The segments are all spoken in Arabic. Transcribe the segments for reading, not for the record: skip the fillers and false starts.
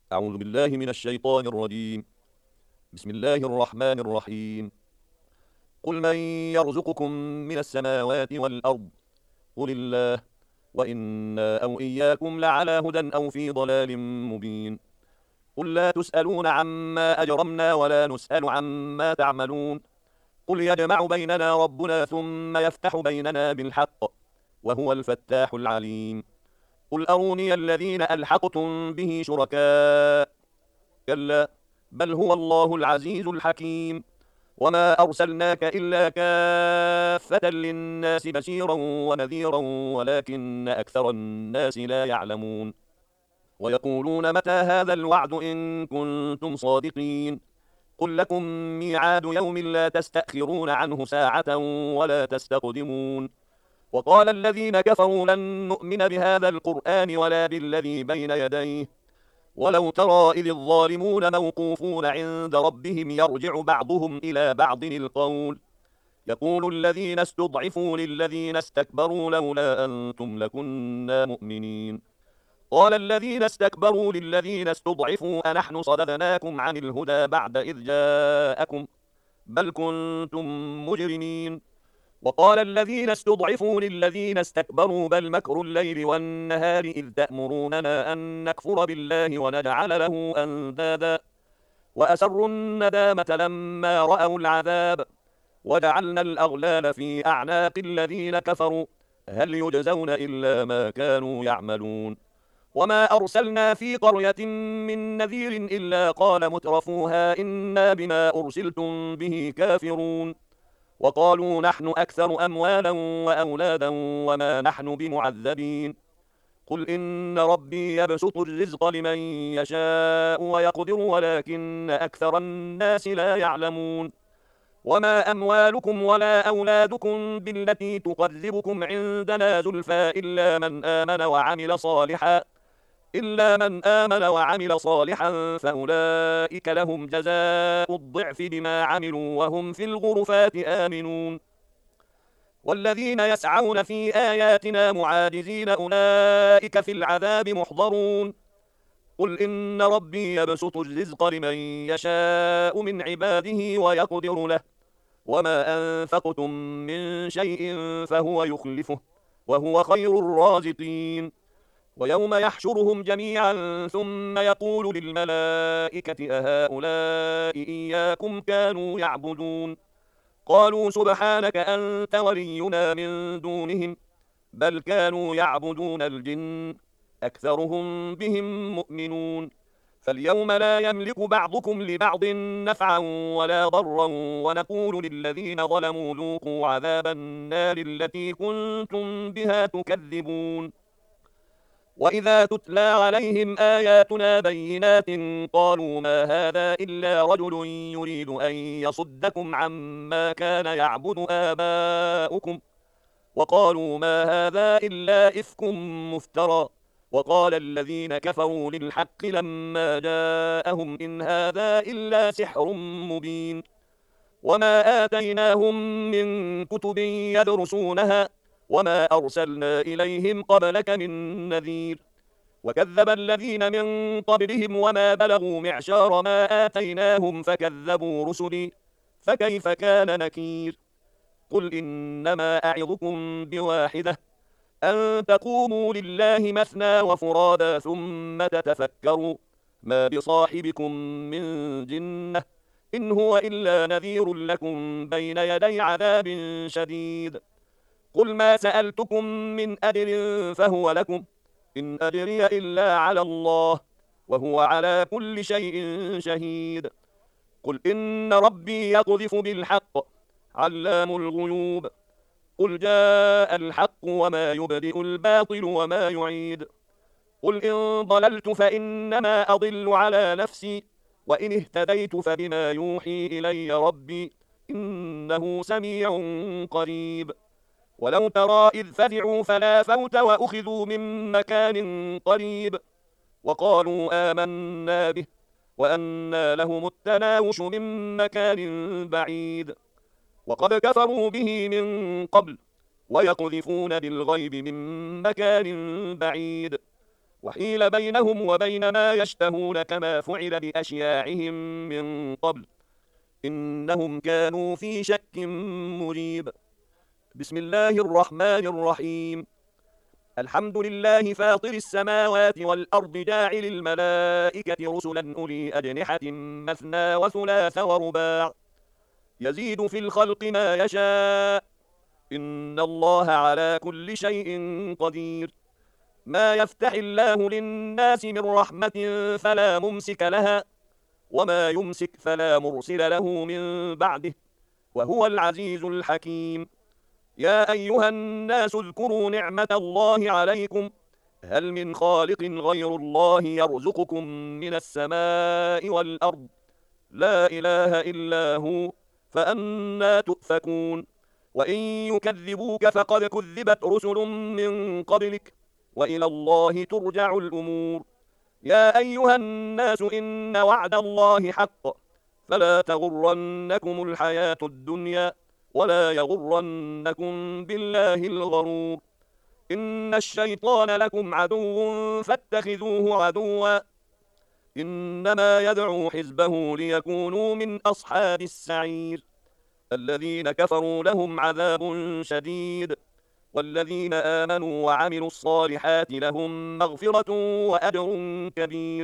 أعوذ بالله من الشيطان الرجيم. بسم الله الرحمن الرحيم. قل من يرزقكم من السماوات والأرض؟ قل الله، وإنا أو إياكم لعلى هدى أو في ضلال مبين. قل لا تسألون عما أجرمنا ولا نسأل عما تعملون. قل يجمع بيننا ربنا ثم يفتح بيننا بالحق، وهو الفتاح العليم. قل أروني الذين ألحقتم به شركاء. كلا، بل هو الله العزيز الحكيم. وما أرسلناك إلا كافة للناس بشيرا ونذيرا ولكن أكثر الناس لا يعلمون. ويقولون متى هذا الوعد إن كنتم صادقين. قل لكم ميعاد يوم لا تستأخرون عنه ساعة ولا تستقدمون. وقال الذين كفروا لن نؤمن بهذا القرآن ولا بالذي بين يديه ولو ترى إذ الظالمون موقوفون عند ربهم يرجع بعضهم إلى بعض القول يقول الذين استضعفوا للذين استكبروا لولا أنتم لكنا مؤمنين. قال الذين استكبروا للذين استضعفوا أنحن صددناكم عن الهدى بعد إذ جاءكم بل كنتم مجرمين. وقال الذين استضعفوا للذين استكبروا بل مكر الليل والنهار إذ تأمروننا أن نكفر بالله ونجعل له أندادا وأسروا الندامة لما رأوا العذاب وجعلنا الأغلال في أعناق الذين كفروا هل يجزون إلا ما كانوا يعملون. وما أرسلنا في قرية من نذير إلا قال مترفوها إنا بما أرسلتم به كافرون. وقالوا نحن أكثر أموالا وأولادا وما نحن بمعذبين. قل إن ربي يبسط الرزق لمن يشاء ويقدر ولكن أكثر الناس لا يعلمون. وما أموالكم ولا أولادكم بالتي تقربكم عندنا زلفى إلا من آمن وعمل صالحا فأولئك لهم جزاء الضعف بما عملوا وهم في الغرفات آمنون. والذين يسعون في آياتنا معاجزين أولئك في العذاب محضرون. قل إن ربي يبسط الرزق لمن يشاء من عباده ويقدر له وما أنفقتم من شيء فهو يخلفه وهو خير الرازقين. ويوم يحشرهم جميعا ثم يقول للملائكة أهؤلاء إياكم كانوا يعبدون قالوا سبحانك أنت ولينا من دونهم بل كانوا يعبدون الجن أكثرهم بهم مؤمنون. فاليوم لا يملك بعضكم لبعض نفعا ولا ضرا ونقول للذين ظلموا ذوقوا عذاب النار التي كنتم بها تكذبون. وإذا تتلى عليهم آياتنا بينات قالوا ما هذا إلا رجل يريد أن يصدكم عما كان يعبد آباؤكم وقالوا ما هذا إلا إفك مفترى. وقال الذين كفروا للحق لما جاءهم إن هذا إلا سحر مبين. وما آتيناهم من كتب يدرسونها وما أرسلنا إليهم قبلك من نذير. وكذب الذين من قبلهم وما بلغوا معشار ما آتيناهم فكذبوا رسلي فكيف كان نكير. قل إنما أعظكم بواحدة أن تقوموا لله مثنى وفرادا ثم تتفكروا ما بصاحبكم من جنة إن هو إلا نذير لكم بين يدي عذاب شديد. قل ما سألتكم من أجر فهو لكم إن أجري إلا على الله وهو على كل شيء شهيد. قل إن ربي يقذف بالحق علام الغيوب. قل جاء الحق وما يبدئ الباطل وما يعيد. قل إن ضللت فإنما أضل على نفسي وإن اهتديت فبما يوحي إلي ربي إنه سميع قريب. ولو ترى إذ فزعوا فلا فوت وأخذوا من مكان قريب وقالوا آمنا به وأنى لهم التناوش من مكان بعيد وقد كفروا به من قبل ويقذفون بالغيب من مكان بعيد وحيل بينهم وبين ما يشتهون كما فعل بأشياعهم من قبل إنهم كانوا في شك مريب. بسم الله الرحمن الرحيم. الحمد لله فاطر السماوات والأرض جاعل الملائكة رسلا أولي أجنحة مثنى وثلاث ورباع يزيد في الخلق ما يشاء إن الله على كل شيء قدير. ما يفتح الله للناس من رحمة فلا ممسك لها وما يمسك فلا مرسل له من بعده وهو العزيز الحكيم. يا أيها الناس اذكروا نعمة الله عليكم هل من خالق غير الله يرزقكم من السماء والأرض لا إله إلا هو فأنى تؤفكون. وإن يكذبوك فقد كذبت رسل من قبلك وإلى الله ترجع الأمور. يا أيها الناس إن وعد الله حق فلا تغرنكم الحياة الدنيا ولا يغرنكم بالله الغرور. إن الشيطان لكم عدو فاتخذوه عدوا إنما يدعو حزبه ليكونوا من أصحاب السعير. الذين كفروا لهم عذاب شديد والذين آمنوا وعملوا الصالحات لهم مغفرة وأجر كبير.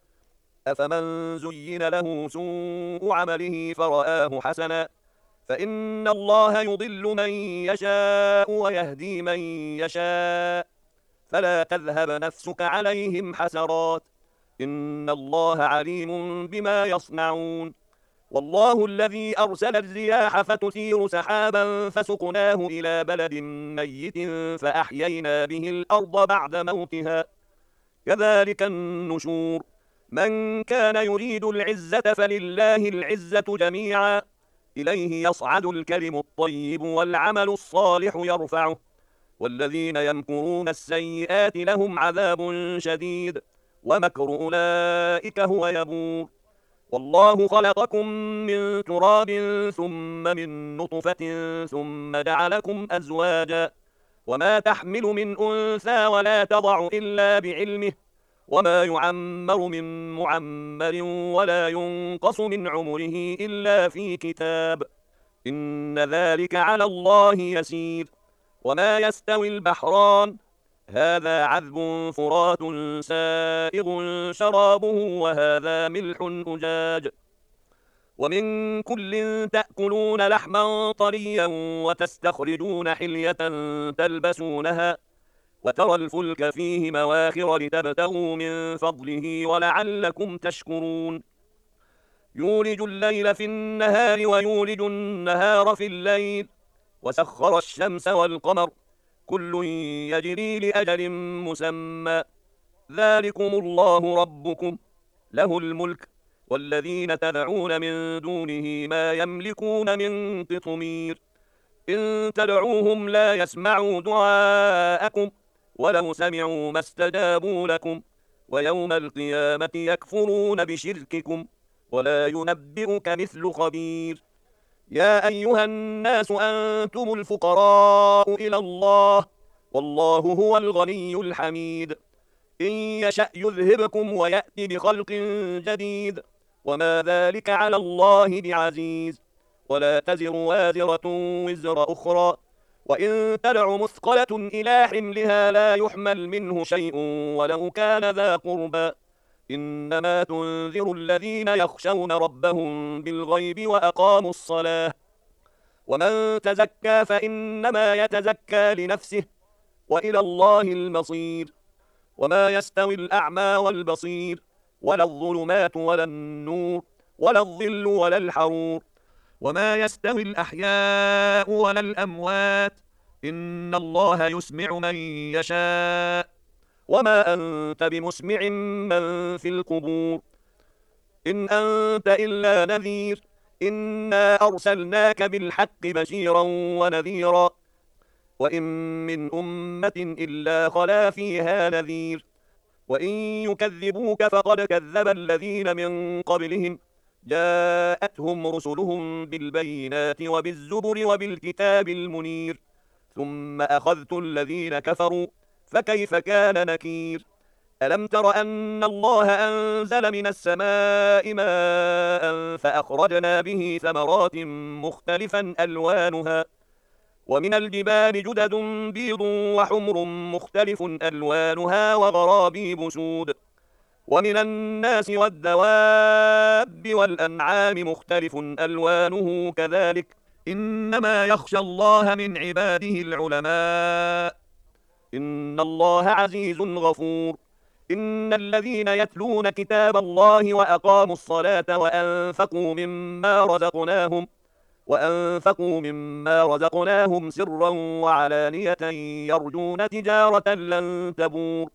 أفمن زين له سوء عمله فرآه حسنا فإن الله يضل من يشاء ويهدي من يشاء فلا تذهب نفسك عليهم حسرات إن الله عليم بما يصنعون. والله الذي أرسل الرياح فتثير سحابا فسقناه إلى بلد ميت فأحيينا به الأرض بعد موتها كذلك النشور. من كان يريد العزة فلله العزة جميعا إليه يصعد الكلم الطيب والعمل الصالح يرفعه والذين يمكرون السيئات لهم عذاب شديد ومكر أولئك هو يبور. والله خلقكم من تراب ثم من نطفة ثم جعلكم أزواجا وما تحمل من أنثى ولا تضع إلا بعلمه وما يعمر من معمر ولا ينقص من عمره إلا في كتاب إن ذلك على الله يسير. وما يستوي البحران هذا عذب فرات سائغ شرابه وهذا ملح أجاج ومن كل تأكلون لحما طريا وتستخرجون حلية تلبسونها وترى الفلك فيه مواخر لتبتغوا من فضله ولعلكم تشكرون. يولج الليل في النهار ويولج النهار في الليل وسخر الشمس والقمر كل يجري لأجل مسمى ذلكم الله ربكم له الملك والذين تدعون من دونه ما يملكون من قطمير إن تدعوهم لا يسمعوا دعاءكم ولو سمعوا ما استجابوا لكم ويوم القيامة يكفرون بشرككم ولا ينبئك مثل خبير. يا أيها الناس أنتم الفقراء إلى الله والله هو الغني الحميد. إن يشأ يذهبكم ويأتي بخلق جديد وما ذلك على الله بعزيز. ولا تزر وازرة وزر أخرى وإن تدع مثقلة إلى حملها لا يحمل منه شيء ولو كان ذا قربى إنما تنذر الذين يخشون ربهم بالغيب وأقاموا الصلاة ومن تزكى فإنما يتزكى لنفسه وإلى الله المصير. وما يستوي الأعمى والبصير ولا الظلمات ولا النور ولا الظل ولا الحرور وما يستوي الأحياء ولا الأموات إن الله يسمع من يشاء وما أنت بمسمع من في القبور إن أنت إلا نذير إنا أرسلناك بالحق بشيرا ونذيرا وإن من أمة إلا خلا فيها نذير وإن يكذبوك فقد كذب الذين من قبلهم جاءتهم رسلهم بالبينات وبالزبر وبالكتاب المنير ثم أخذت الذين كفروا فكيف كان نكير. ألم تر أن الله أنزل من السماء ماء فأخرجنا به ثمرات مختلفا ألوانها ومن الجبال جدد بيض وحمر مختلف ألوانها وغرابيب سود ومن الناس والدواب والأنعام مختلف ألوانه كذلك إنما يخشى الله من عباده العلماء إن الله عزيز غفور إن الذين يتلون كتاب الله وأقاموا الصلاة وأنفقوا مما رزقناهم سرا وعلانية يرجون تجارة لن تبور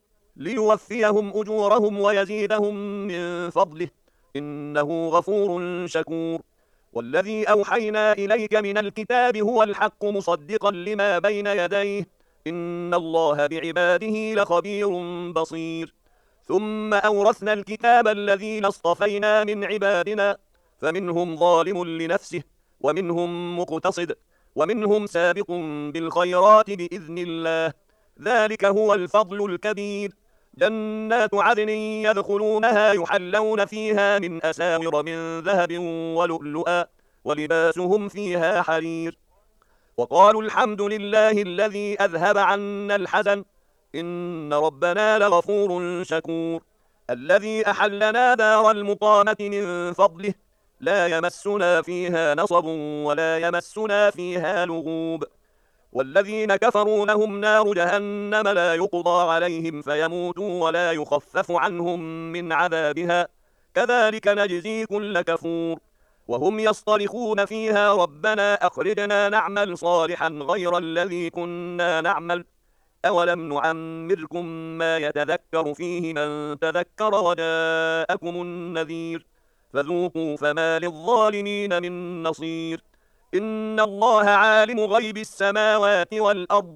ليوفيهم أجورهم ويزيدهم من فضله إنه غفور شكور والذي أوحينا إليك من الكتاب هو الحق مصدقا لما بين يديه إن الله بعباده لخبير بصير ثم أورثنا الكتاب الذين اصطفينا من عبادنا فمنهم ظالم لنفسه ومنهم مقتصد ومنهم سابق بالخيرات بإذن الله ذلك هو الفضل الكبير جنات عدن يدخلونها يحلون فيها من أساور من ذهب ولؤلؤا ولباسهم فيها حرير وقالوا الحمد لله الذي أذهب عنا الحزن إن ربنا لغفور شكور الذي أحلنا دار المقامة من فضله لا يمسنا فيها نصب ولا يمسنا فيها لغوب والذين كفروا لهم نار جهنم لا يقضى عليهم فيموتوا ولا يخفف عنهم من عذابها كذلك نجزي كل كفور وهم يصطرخون فيها ربنا أخرجنا نعمل صالحا غير الذي كنا نعمل أولم نعمركم ما يتذكر فيه من تذكر وجاءكم النذير فذوقوا فما للظالمين من نصير إن الله عالم غيب السماوات والأرض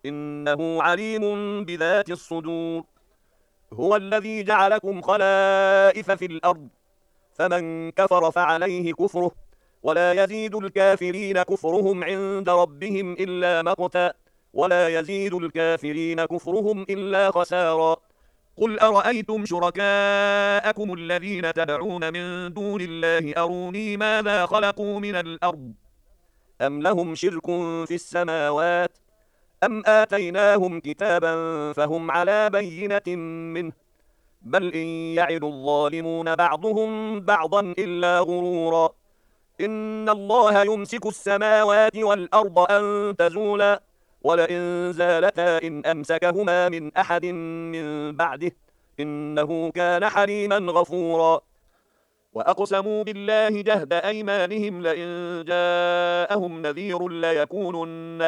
إنه عليم بذات الصدور هو الذي جعلكم خلائف في الأرض فمن كفر فعليه كفره ولا يزيد الكافرين كفرهم عند ربهم إلا مقتا ولا يزيد الكافرين كفرهم إلا خسارا قل أرأيتم شركاءكم الذين تدعون من دون الله أروني ماذا خلقوا من الأرض أم لهم شرك في السماوات أم آتيناهم كتابا فهم على بينة منه بل إن يعد الظالمون بعضهم بعضا إلا غرورا إن الله يمسك السماوات والأرض أن تزولا ولئن زالتا إن أمسكهما من أحد من بعده إنه كان حليما غفورا وأقسموا بالله جهد أيمانهم لئن جاءهم نذير ليكونن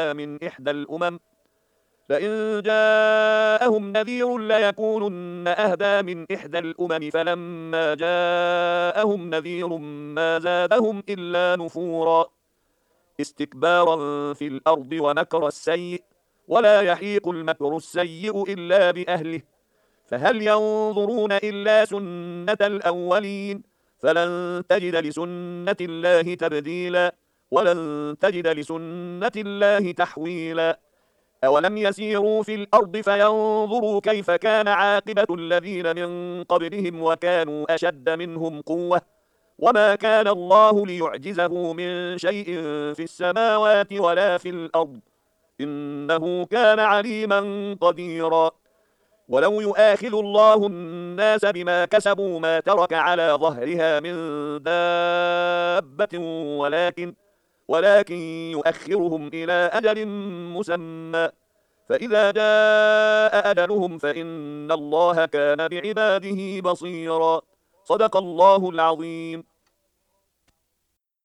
أهدى من إحدى الأمم فلما جاءهم نذير ما زادهم إلا نفورا استكبارا في الأرض ومكر السيء ولا يحيق المكر السيء إلا بأهله فهل ينظرون إلا سنة الأولين فلن تجد لسنة الله تبديلا ولن تجد لسنة الله تحويلا أولم يسيروا في الأرض فينظروا كيف كان عاقبة الذين من قبلهم وكانوا أشد منهم قوة وما كان الله ليعجزه من شيء في السماوات ولا في الأرض إنه كان عليما قديرا ولو يؤاخذ الله الناس بما كسبوا ما ترك على ظهرها من دابة ولكن يؤخرهم إلى أجل مسمى فإذا جاء أجلهم فإن الله كان بعباده بصيرا صدق الله العظيم.